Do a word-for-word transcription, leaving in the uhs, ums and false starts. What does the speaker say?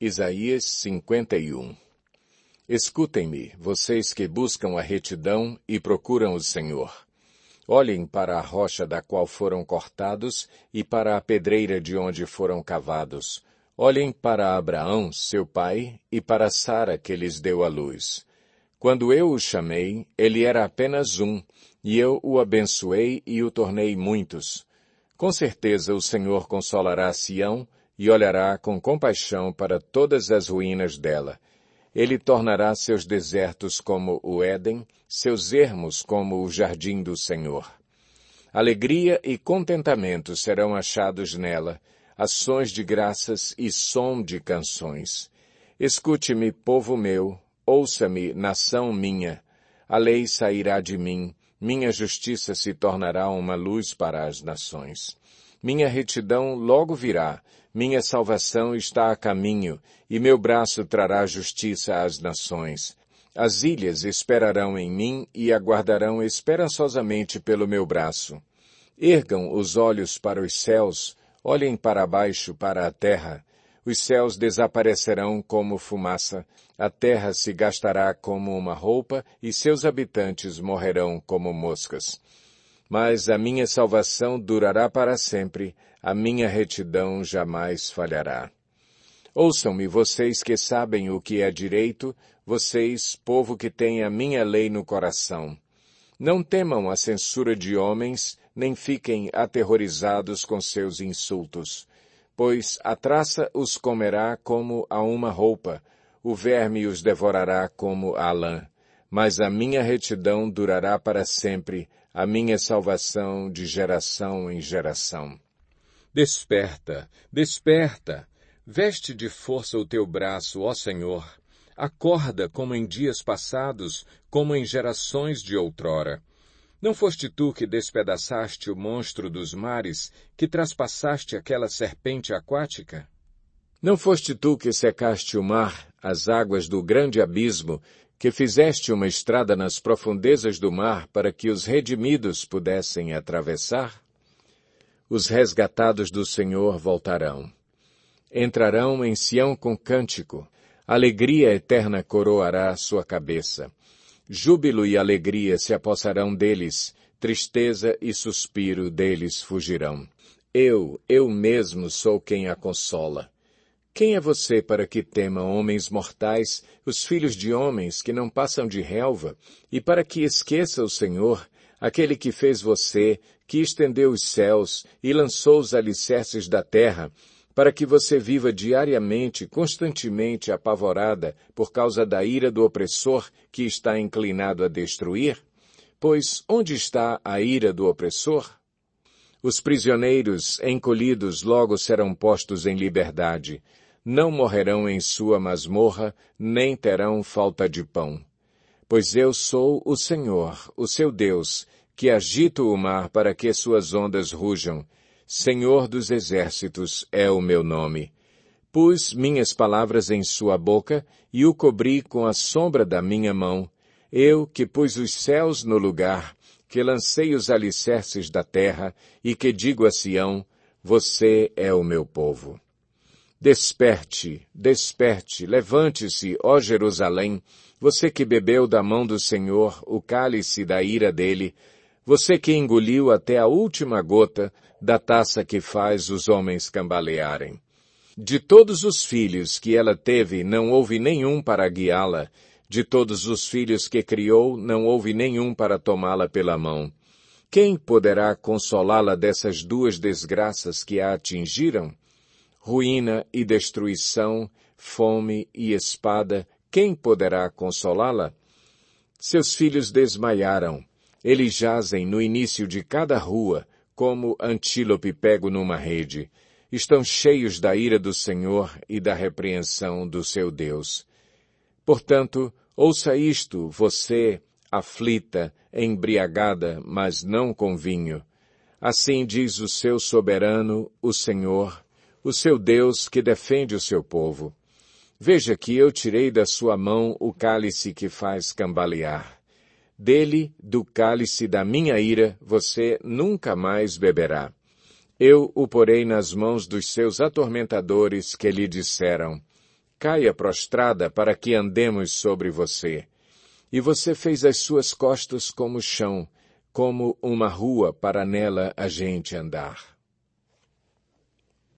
Isaías cinquenta e um. Escutem-me, vocês que buscam a retidão e procuram o Senhor. Olhem para a rocha da qual foram cortados e para a pedreira de onde foram cavados. Olhem para Abraão, seu pai, e para Sara, que lhes deu a luz. Quando eu o chamei, ele era apenas um, e eu o abençoei e o tornei muitos. Com certeza o Senhor consolará Sião e olhará com compaixão para todas as ruínas dela. Ele tornará seus desertos como o Éden, seus ermos como o jardim do Senhor. Alegria e contentamento serão achados nela, ações de graças e som de canções. Escute-me, povo meu, ouça-me, nação minha. A lei sairá de mim, minha justiça se tornará uma luz para as nações. Minha retidão logo virá, minha salvação está a caminho, e meu braço trará justiça às nações. As ilhas esperarão em mim e aguardarão esperançosamente pelo meu braço. Ergam os olhos para os céus, olhem para baixo, para a terra. Os céus desaparecerão como fumaça, a terra se gastará como uma roupa e seus habitantes morrerão como moscas. Mas a minha salvação durará para sempre, a minha retidão jamais falhará. Ouçam-me, vocês que sabem o que é direito, vocês, povo que tem a minha lei no coração. Não temam a censura de homens, nem fiquem aterrorizados com seus insultos. Pois a traça os comerá como a uma roupa, o verme os devorará como a lã. Mas a minha retidão durará para sempre, a minha salvação de geração em geração. Desperta, desperta! Veste de força o teu braço, ó Senhor. Acorda como em dias passados, como em gerações de outrora. Não foste tu que despedaçaste o monstro dos mares, que traspassaste aquela serpente aquática? Não foste tu que secaste o mar, as águas do grande abismo, que fizeste uma estrada nas profundezas do mar para que os redimidos pudessem atravessar? Os resgatados do Senhor voltarão. Entrarão em Sião com cântico. Alegria eterna coroará sua cabeça. Júbilo e alegria se apossarão deles, tristeza e suspiro deles fugirão. Eu, eu mesmo sou quem a consola. Quem é você para que tema homens mortais, os filhos de homens que não passam de relva, e para que esqueça o Senhor, aquele que fez você, que estendeu os céus e lançou os alicerces da terra, para que você viva diariamente, constantemente apavorada por causa da ira do opressor que está inclinado a destruir? Pois onde está a ira do opressor? Os prisioneiros encolhidos logo serão postos em liberdade. Não morrerão em sua masmorra, nem terão falta de pão. Pois eu sou o Senhor, o seu Deus, que agito o mar para que suas ondas rujam. Senhor dos exércitos é o meu nome. Pus minhas palavras em sua boca e o cobri com a sombra da minha mão. Eu que pus os céus no lugar, que lancei os alicerces da terra e que digo a Sião, você é o meu povo. Desperte, desperte, levante-se, ó Jerusalém, você que bebeu da mão do Senhor o cálice da ira dele, você que engoliu até a última gota da taça que faz os homens cambalearem. De todos os filhos que ela teve, não houve nenhum para guiá-la. De todos os filhos que criou, não houve nenhum para tomá-la pela mão. Quem poderá consolá-la dessas duas desgraças que a atingiram? Ruína e destruição, fome e espada, quem poderá consolá-la? Seus filhos desmaiaram. Eles jazem no início de cada rua, como antílope pego numa rede. Estão cheios da ira do Senhor e da repreensão do seu Deus. Portanto, ouça isto, você, aflita, embriagada, mas não com vinho. Assim diz o seu soberano, o Senhor, o seu Deus que defende o seu povo. Veja que eu tirei da sua mão o cálice que faz cambalear. Dele, do cálice da minha ira, você nunca mais beberá. Eu o porei nas mãos dos seus atormentadores que lhe disseram, caia prostrada para que andemos sobre você. E você fez as suas costas como chão, como uma rua para nela a gente andar.